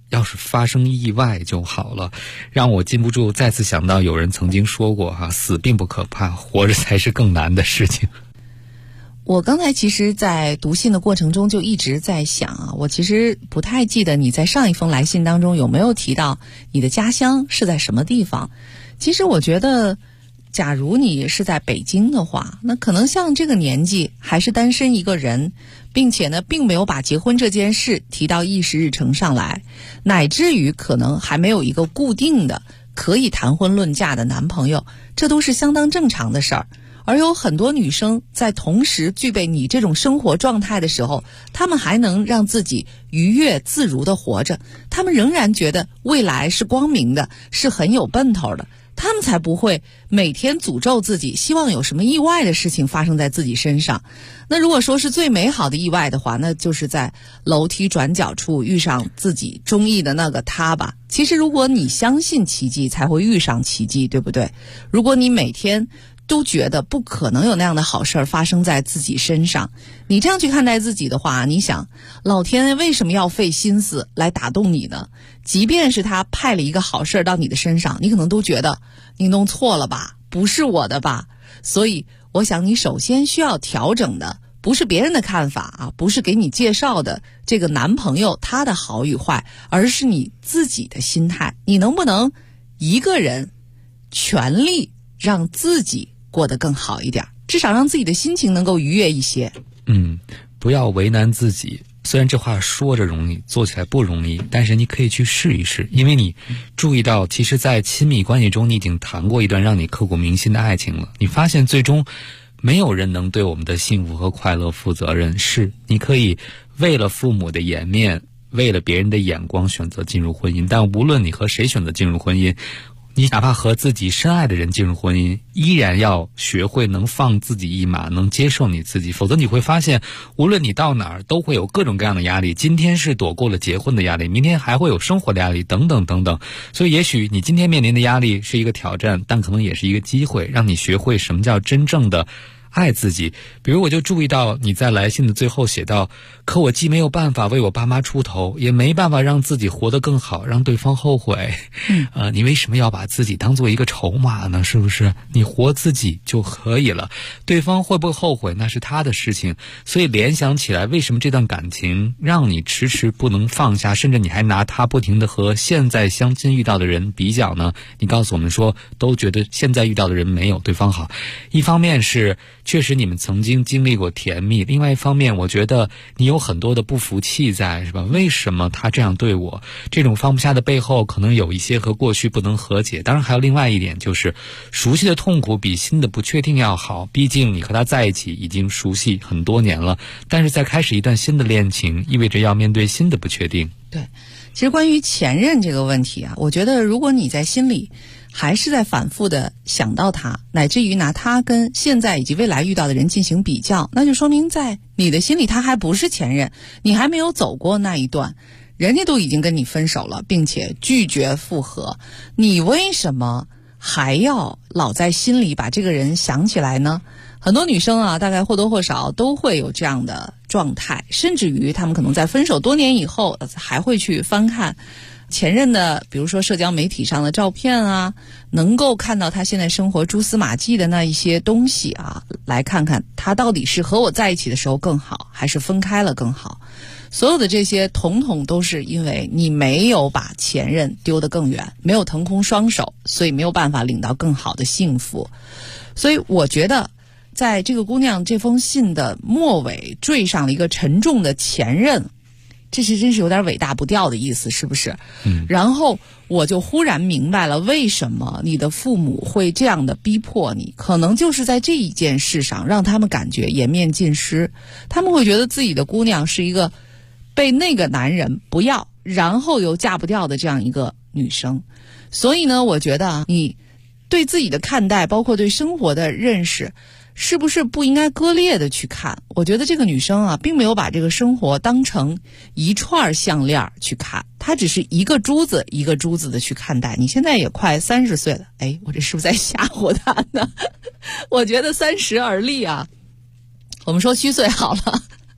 要是发生意外就好了，让我禁不住再次想到有人曾经说过死并不可怕，活着才是更难的事情。 我刚才其实在读信的过程中就一直在想我其实不太记得你在上一封来信当中有没有提到你的家乡是在什么地方。其实我觉得假如你是在北京的话，那可能像这个年纪还是单身一个人，并且呢并没有把结婚这件事提到议事日程上来，乃至于可能还没有一个固定的可以谈婚论嫁的男朋友，这都是相当正常的事儿。而有很多女生在同时具备你这种生活状态的时候，她们还能让自己愉悦自如地活着，她们仍然觉得未来是光明的，是很有奔头的，他们才不会每天诅咒自己，希望有什么意外的事情发生在自己身上。那如果说是最美好的意外的话，那就是在楼梯转角处遇上自己中意的那个他吧。其实如果你相信奇迹，才会遇上奇迹，对不对？如果你每天都觉得不可能有那样的好事发生在自己身上，你这样去看待自己的话，你想老天为什么要费心思来打动你呢？即便是他派了一个好事到你的身上，你可能都觉得你弄错了吧，不是我的吧。所以我想你首先需要调整的不是别人的看法不是给你介绍的这个男朋友他的好与坏，而是你自己的心态。你能不能一个人全力让自己过得更好一点，至少让自己的心情能够愉悦一些。 不要为难自己。虽然这话说着容易，做起来不容易，但是你可以去试一试。因为你注意到，其实在亲密关系中，你已经谈过一段让你刻骨铭心的爱情了。你发现最终没有人能对我们的幸福和快乐负责任。是，你可以为了父母的颜面，为了别人的眼光选择进入婚姻，但无论你和谁选择进入婚姻，你哪怕和自己深爱的人进入婚姻，依然要学会能放自己一马，能接受你自己。否则你会发现，无论你到哪儿都会有各种各样的压力。今天是躲过了结婚的压力，明天还会有生活的压力，等等等等。所以也许你今天面临的压力是一个挑战，但可能也是一个机会，让你学会什么叫真正的爱自己。比如我就注意到你在来信的最后写到，可我既没有办法为我爸妈出头，也没办法让自己活得更好，让对方后悔。你为什么要把自己当做一个筹码呢？是不是？你活自己就可以了，对方会不会后悔那是他的事情。所以联想起来，为什么这段感情让你迟迟不能放下，甚至你还拿他不停地和现在相亲遇到的人比较呢？你告诉我们说，都觉得现在遇到的人没有对方好。一方面是确实你们曾经经历过甜蜜，另外一方面我觉得你有很多的不服气在，是吧？为什么他这样对我？这种放不下的背后可能有一些和过去不能和解。当然还有另外一点，就是熟悉的痛苦比新的不确定要好。毕竟你和他在一起已经熟悉很多年了，但是再开始一段新的恋情，意味着要面对新的不确定。 对，其实关于前任这个问题我觉得如果你在心里还是在反复的想到他，乃至于拿他跟现在以及未来遇到的人进行比较，那就说明在你的心里他还不是前任，你还没有走过那一段，人家都已经跟你分手了，并且拒绝复合，你为什么还要老在心里把这个人想起来呢？很多女生大概或多或少都会有这样的状态，甚至于她们可能在分手多年以后还会去翻看前任的比如说社交媒体上的照片能够看到他现在生活蛛丝马迹的那一些东西来看看他到底是和我在一起的时候更好，还是分开了更好。所有的这些统统都是因为你没有把前任丢得更远，没有腾空双手，所以没有办法领到更好的幸福。所以我觉得在这个姑娘这封信的末尾缀上了一个沉重的前任，这是真是有点尾大不掉的意思，是不是？然后我就忽然明白了为什么你的父母会这样的逼迫你，可能就是在这一件事上让他们感觉颜面尽失，他们会觉得自己的姑娘是一个被那个男人不要，然后又嫁不掉的这样一个女生。所以呢，我觉得你对自己的看待，包括对生活的认识，是不是不应该割裂的去看？我觉得这个女生并没有把这个生活当成一串项链去看，她只是一个珠子一个珠子的去看待。你现在也快30岁了，我这是不是在吓唬她呢？我觉得30而立我们说虚岁好了，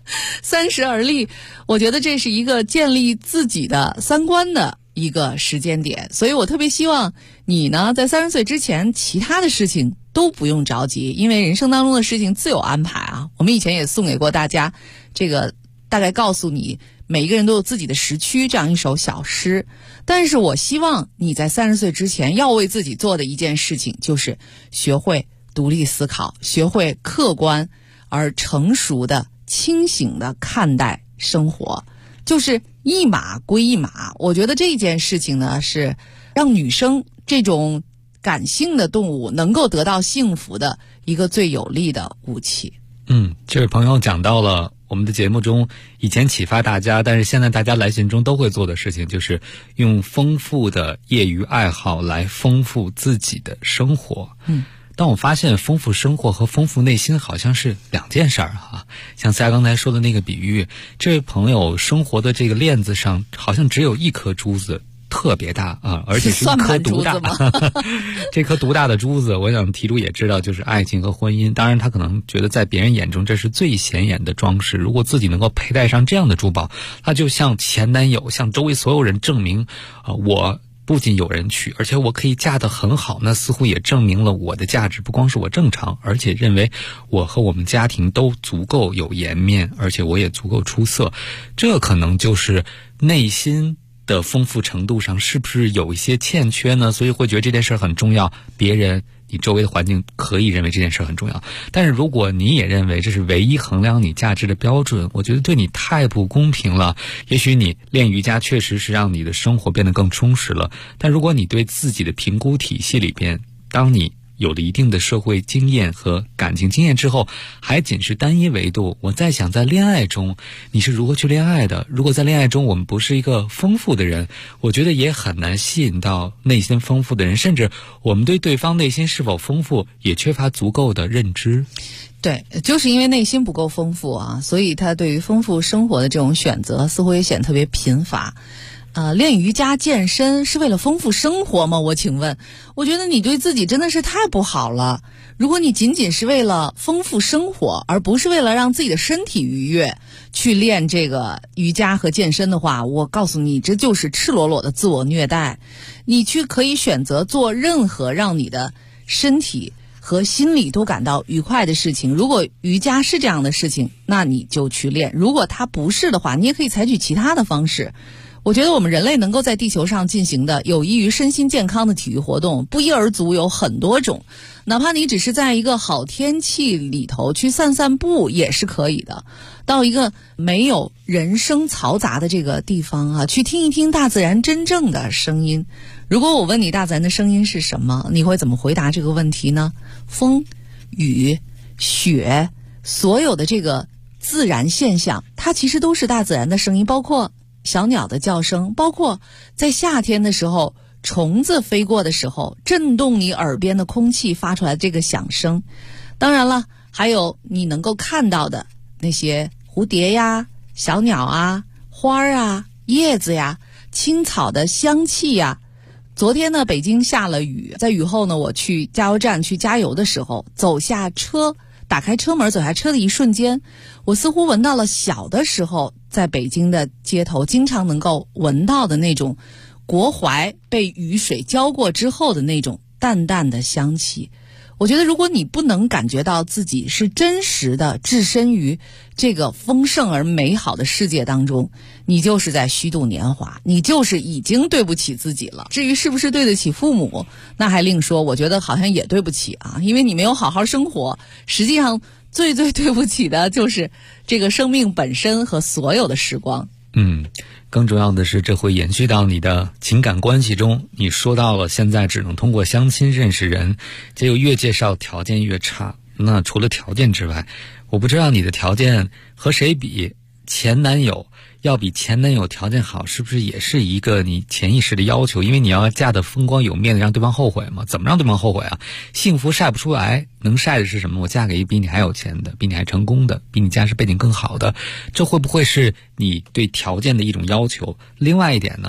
30而立，我觉得这是一个建立自己的三观的一个时间点，所以我特别希望你呢，在30岁之前，其他的事情都不用着急，因为人生当中的事情自有安排啊。我们以前也送给过大家这个大概告诉你每一个人都有自己的时区这样一首小诗，但是我希望你在30岁之前要为自己做的一件事情，就是学会独立思考，学会客观而成熟的清醒的看待生活，就是一码归一码。我觉得这件事情呢，是让女生这种感性的动物能够得到幸福的一个最有力的武器。 这位朋友讲到了我们的节目中以前启发大家，但是现在大家来信中都会做的事情，就是用丰富的业余爱好来丰富自己的生活。但我发现丰富生活和丰富内心好像是两件事儿哈。像大家刚才说的那个比喻，这位朋友生活的这个链子上好像只有一颗珠子，特别大啊，而且是一颗独大。这颗独大的珠子，我想题主也知道，就是爱情和婚姻。当然他可能觉得在别人眼中这是最显眼的装饰，如果自己能够佩戴上这样的珠宝，他就向前男友，向周围所有人证明我不仅有人娶，而且我可以嫁得很好，那似乎也证明了我的价值不光是我正常，而且认为我和我们家庭都足够有颜面，而且我也足够出色。这可能就是内心的丰富程度上是不是有一些欠缺呢？所以会觉得这件事很重要，别人你周围的环境可以认为这件事很重要，但是如果你也认为这是唯一衡量你价值的标准，我觉得对你太不公平了。也许你练瑜伽确实是让你的生活变得更充实了，但如果你对自己的评估体系里边，当你有了一定的社会经验和感情经验之后，还仅是单一维度，我在想在恋爱中你是如何去恋爱的。如果在恋爱中我们不是一个丰富的人，我觉得也很难吸引到内心丰富的人，甚至我们对对方内心是否丰富也缺乏足够的认知。 对，就是因为内心不够丰富啊，所以他对于丰富生活的这种选择似乎也显得特别贫乏。练瑜伽健身是为了丰富生活吗？我请问，我觉得你对自己真的是太不好了。如果你仅仅是为了丰富生活，而不是为了让自己的身体愉悦去练这个瑜伽和健身的话，我告诉你，这就是赤裸裸的自我虐待。你可以选择做任何让你的身体和心理都感到愉快的事情。如果瑜伽是这样的事情，那你就去练；如果它不是的话，你也可以采取其他的方式。我觉得我们人类能够在地球上进行的有益于身心健康的体育活动不一而足，有很多种。哪怕你只是在一个好天气里头去散散步也是可以的，到一个没有人声嘈杂的这个地方啊，去听一听大自然真正的声音。如果我问你大自然的声音是什么，你会怎么回答这个问题呢？风、雨、雪，所有的这个自然现象，它其实都是大自然的声音，包括小鸟的叫声，包括在夏天的时候虫子飞过的时候震动你耳边的空气发出来的这个响声。当然了，还有你能够看到的那些蝴蝶呀、小鸟啊、花啊、叶子呀、青草的香气呀。昨天呢，北京下了雨，在雨后呢，我去加油站去加油的时候，走下车，打开车门走下车的一瞬间，我似乎闻到了小的时候在北京的街头经常能够闻到的那种国槐被雨水浇过之后的那种淡淡的香气。我觉得如果你不能感觉到自己是真实的置身于这个丰盛而美好的世界当中，你就是在虚度年华，你就是已经对不起自己了。至于是不是对得起父母，那还另说，我觉得好像也对不起啊，因为你没有好好生活。实际上最对不起的就是这个生命本身和所有的时光。 更重要的是这会延续到你的情感关系中。你说到了现在只能通过相亲认识人，结果越介绍条件越差。那除了条件之外，我不知道你的条件和谁比，前男友要比前男友条件好，是不是也是一个你潜意识的要求？因为你要嫁得风光有面子，让对方后悔嘛。怎么让对方后悔啊？幸福晒不出来，能晒的是什么？我嫁给一比你还有钱的，比你还成功的，比你家世背景更好的，这会不会是你对条件的一种要求？另外一点呢，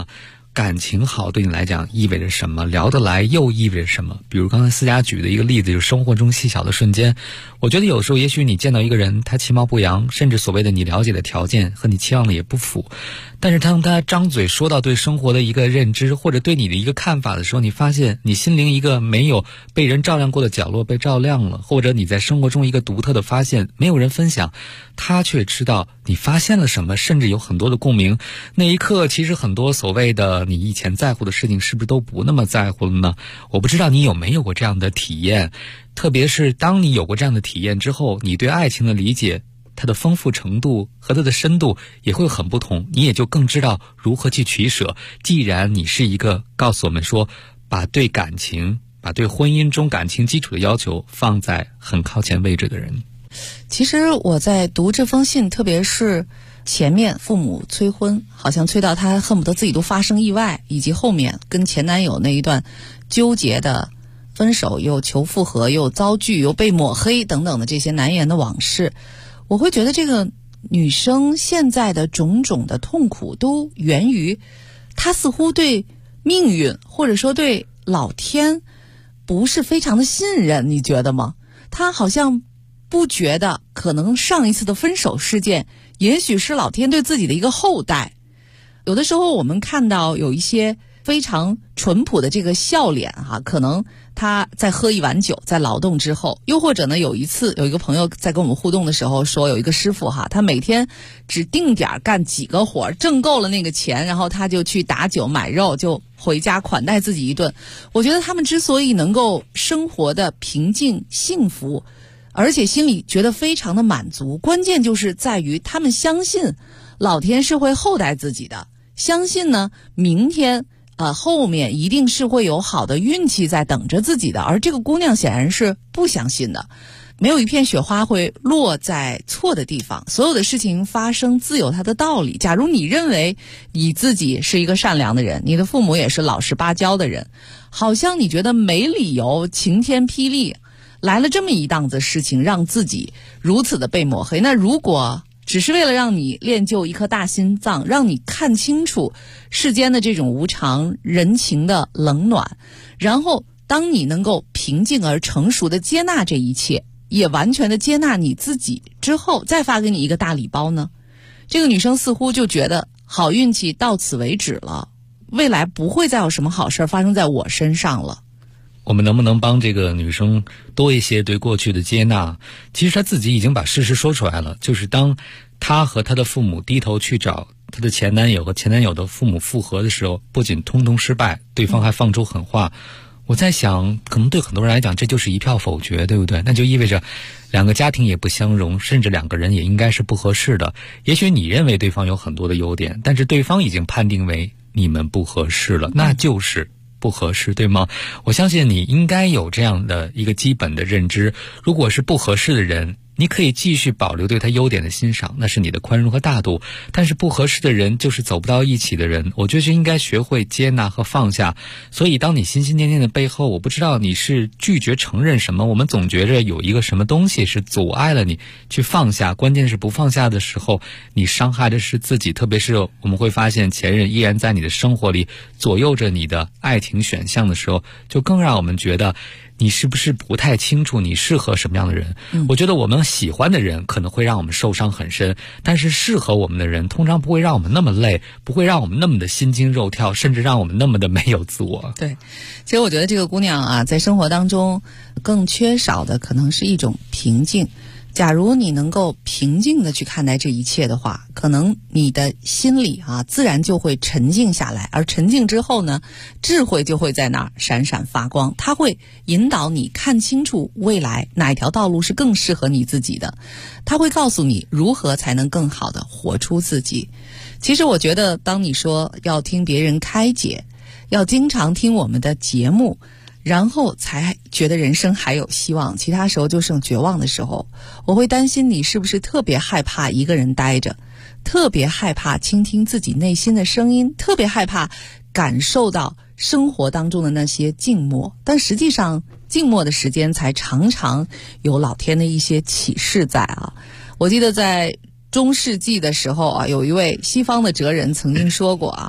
感情好对你来讲意味着什么，聊得来又意味着什么。比如刚才思佳举的一个例子，就是生活中细小的瞬间。我觉得有时候也许你见到一个人，他其貌不扬，甚至所谓的你了解的条件和你期望的也不符，但是当他张嘴说到对生活的一个认知或者对你的一个看法的时候，你发现你心灵一个没有被人照亮过的角落被照亮了，或者你在生活中一个独特的发现没有人分享，他却知道你发现了什么，甚至有很多的共鸣。那一刻其实很多所谓的你以前在乎的事情是不是都不那么在乎了呢？我不知道你有没有过这样的体验，特别是当你有过这样的体验之后，你对爱情的理解它的丰富程度和它的深度也会很不同，你也就更知道如何去取舍。既然你是一个告诉我们说把对感情把对婚姻中感情基础的要求放在很靠前位置的人。 其实我在读这封信，特别是前面父母催婚，好像催到他恨不得自己都发生意外，以及后面跟前男友那一段纠结的分手又求复合又遭拒又被抹黑等等的这些难言的往事，我会觉得这个女生现在的种种的痛苦都源于她似乎对命运或者说对老天不是非常的信任，你觉得吗？她好像不觉得可能上一次的分手事件也许是老天对自己的一个厚待。有的时候我们看到有一些非常淳朴的这个笑脸可能他在喝一碗酒，在劳动之后，又或者呢有一次有一个朋友在跟我们互动的时候说，有一个师傅他每天只定点干几个活，挣够了那个钱，然后他就去打酒买肉，就回家款待自己一顿。我觉得他们之所以能够生活的平静幸福，而且心里觉得非常的满足，关键就是在于他们相信老天是会厚待自己的，相信呢明天后面一定是会有好的运气在等着自己的。而这个姑娘显然是不相信的，没有一片雪花会落在错的地方，所有的事情发生自有它的道理。假如你认为你自己是一个善良的人，你的父母也是老实巴交的人，好像你觉得没理由晴天霹雳来了这么一档子事情让自己如此的被抹黑。那如果只是为了让你练就一颗大心脏，让你看清楚世间的这种无常，人情的冷暖，然后当你能够平静而成熟的接纳这一切，也完全的接纳你自己之后，再发给你一个大礼包呢？这个女生似乎就觉得好运气到此为止了，未来不会再有什么好事发生在我身上了。 我们能不能帮这个女生多一些对过去的接纳？其实她自己已经把事实说出来了，就是当她和她的父母低头去找她的前男友和前男友的父母复合的时候，不仅通通失败，对方还放出狠话。我在想，可能对很多人来讲这就是一票否决，对不对？那就意味着两个家庭也不相容，甚至两个人也应该是不合适的。也许你认为对方有很多的优点，但是对方已经判定为你们不合适了，那就是不合适，对吗？我相信你应该有这样的一个基本的认知。如果是不合适的人，你可以继续保留对他优点的欣赏，那是你的宽容和大度。但是不合适的人就是走不到一起的人，我觉得是应该学会接纳和放下。所以当你心心念念的背后，我不知道你是拒绝承认什么，我们总觉着有一个什么东西是阻碍了你去放下，关键是不放下的时候，你伤害的是自己。特别是我们会发现前任依然在你的生活里左右着你的爱情选项的时候，就更让我们觉得你是不是不太清楚你适合什么样的人。我觉得我们喜欢的人可能会让我们受伤很深，但是适合我们的人通常不会让我们那么累，不会让我们那么的心惊肉跳，甚至让我们那么的没有自我。 对，其实我觉得这个姑娘在生活当中更缺少的可能是一种平静。假如你能够平静的去看待这一切的话，可能你的心里自然就会沉静下来，而沉静之后呢，智慧就会在那儿闪闪发光，它会引导你看清楚未来哪一条道路是更适合你自己的，它会告诉你如何才能更好的活出自己。其实我觉得当你说要听别人开解，要经常听我们的节目，然后才觉得人生还有希望，其他时候就剩绝望的时候，我会担心你是不是特别害怕一个人待着，特别害怕倾听自己内心的声音，特别害怕感受到生活当中的那些静默。但实际上静默的时间才常常有老天的一些启示在我记得在中世纪的时候有一位西方的哲人曾经说过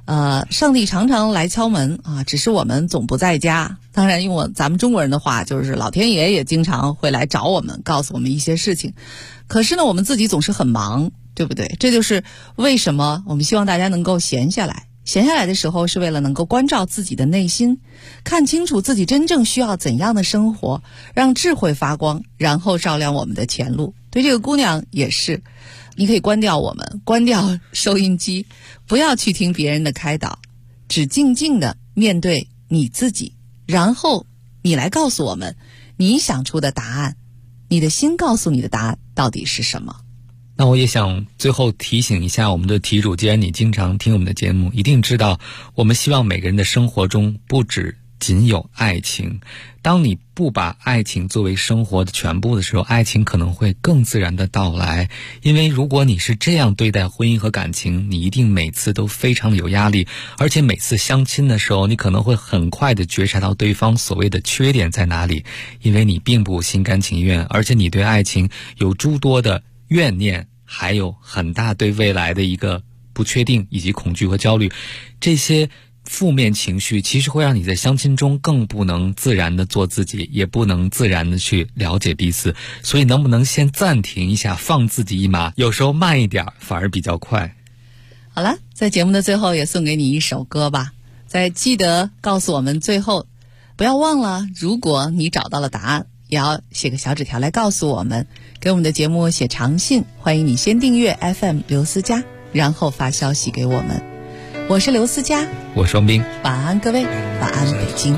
上帝常常来敲门啊，只是我们总不在家。当然用咱们中国人的话，就是老天爷也经常会来找我们，告诉我们一些事情。可是呢，我们自己总是很忙，对不对？这就是为什么我们希望大家能够闲下来。闲下来的时候，是为了能够关照自己的内心，看清楚自己真正需要怎样的生活，让智慧发光，然后照亮我们的前路。对这个姑娘也是，你可以关掉关掉收音机，不要去听别人的开导，只静静的面对你自己，然后你来告诉我们你想出的答案，你的心告诉你的答案到底是什么。 那我也想最后提醒一下我们的题主，既然你经常听我们的节目，一定知道我们希望每个人的生活中不仅有爱情。当你不把爱情作为生活的全部的时候，爱情可能会更自然的到来。因为如果你是这样对待婚姻和感情，你一定每次都非常的有压力，而且每次相亲的时候，你可能会很快的觉察到对方所谓的缺点在哪里，因为你并不心甘情愿，而且你对爱情有诸多的怨念，还有很大对未来的一个不确定以及恐惧和焦虑。这些负面情绪其实会让你在相亲中更不能自然的做自己，也不能自然的去了解彼此。所以能不能先暂停一下，放自己一马，有时候慢一点反而比较快。 好了，在节目的最后也送给你一首歌吧。再记得告诉我们最后，不要忘了，如果你找到了答案，也要写个小纸条来告诉我们，给我们的节目写长信。欢迎你先订阅 FM 刘思佳，然后发消息给我们。我是刘思佳， 我双冰， 晚安各位，晚安北京。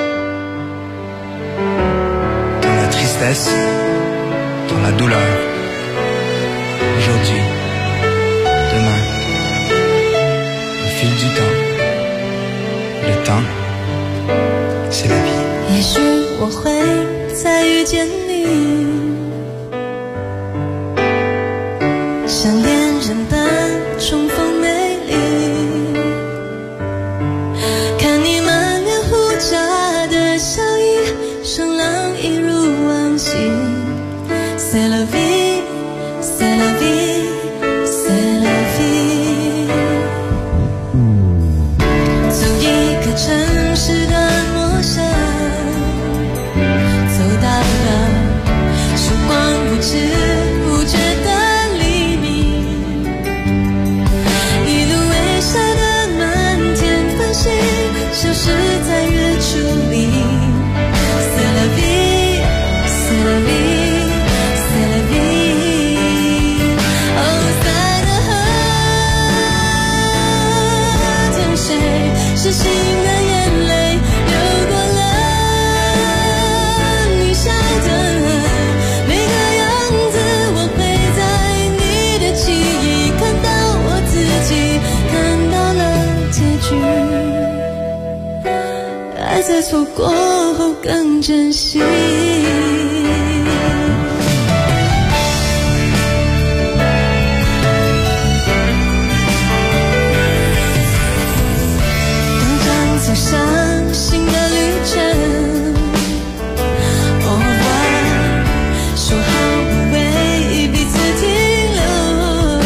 Dans la tristesse, dans la douleur, aujourd'hui, demain, au fil du temps, le temps, c'est la vie. 也许我会再遇见你，像恋人般重逢美丽，看你满脸胡渣的笑意，声浪一如往昔。C'est la vie, c'est la vie, c'est la vie。走一个城市的陌生，走到了时光不知不觉的黎明，一路微笑的满天繁星，消失在月柱里。C'est la vie, c'est la vie, c'est la vie。哦，在那河淌水，是心的眼泪流过了你笑的每个样子，我会在你的记忆看到我自己，看到了结局，爱在错过后更珍惜。当将走上新的旅程，au revoir，说好不为彼此停留，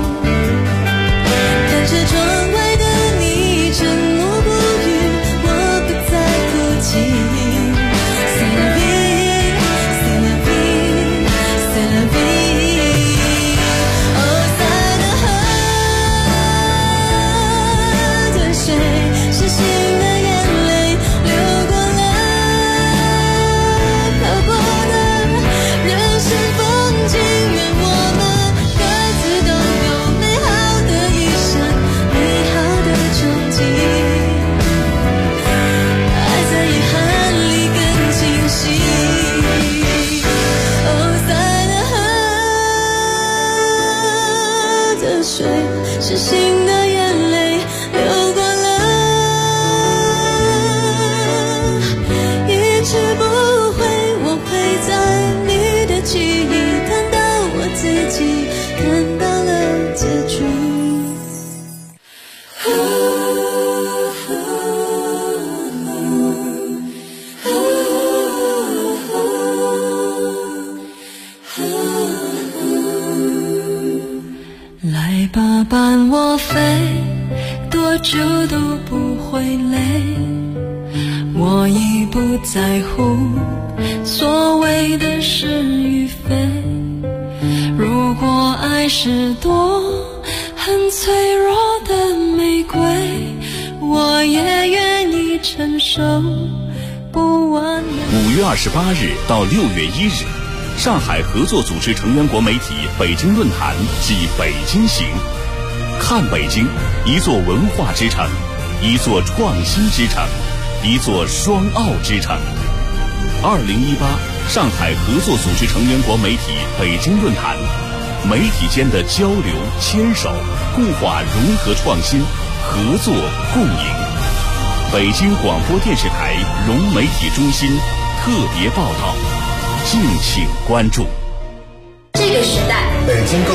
看着窗外的你沉默不语，我不再哭泣。C'est la vie, 在乎所谓的是与非。如果爱是朵很脆弱的玫瑰，我也愿意承受不完美。 5月28日到6月1日，上海合作组织成员国媒体北京论坛暨北京行，看北京，一座文化之城，一座创新之城，一座双奥之城。2018上海合作组织成员国媒体北京论坛，媒体间的交流、牵手、固化、融合、创新、合作、共赢。北京广播电视台融媒体中心特别报道，敬请关注。 这个时代， 北京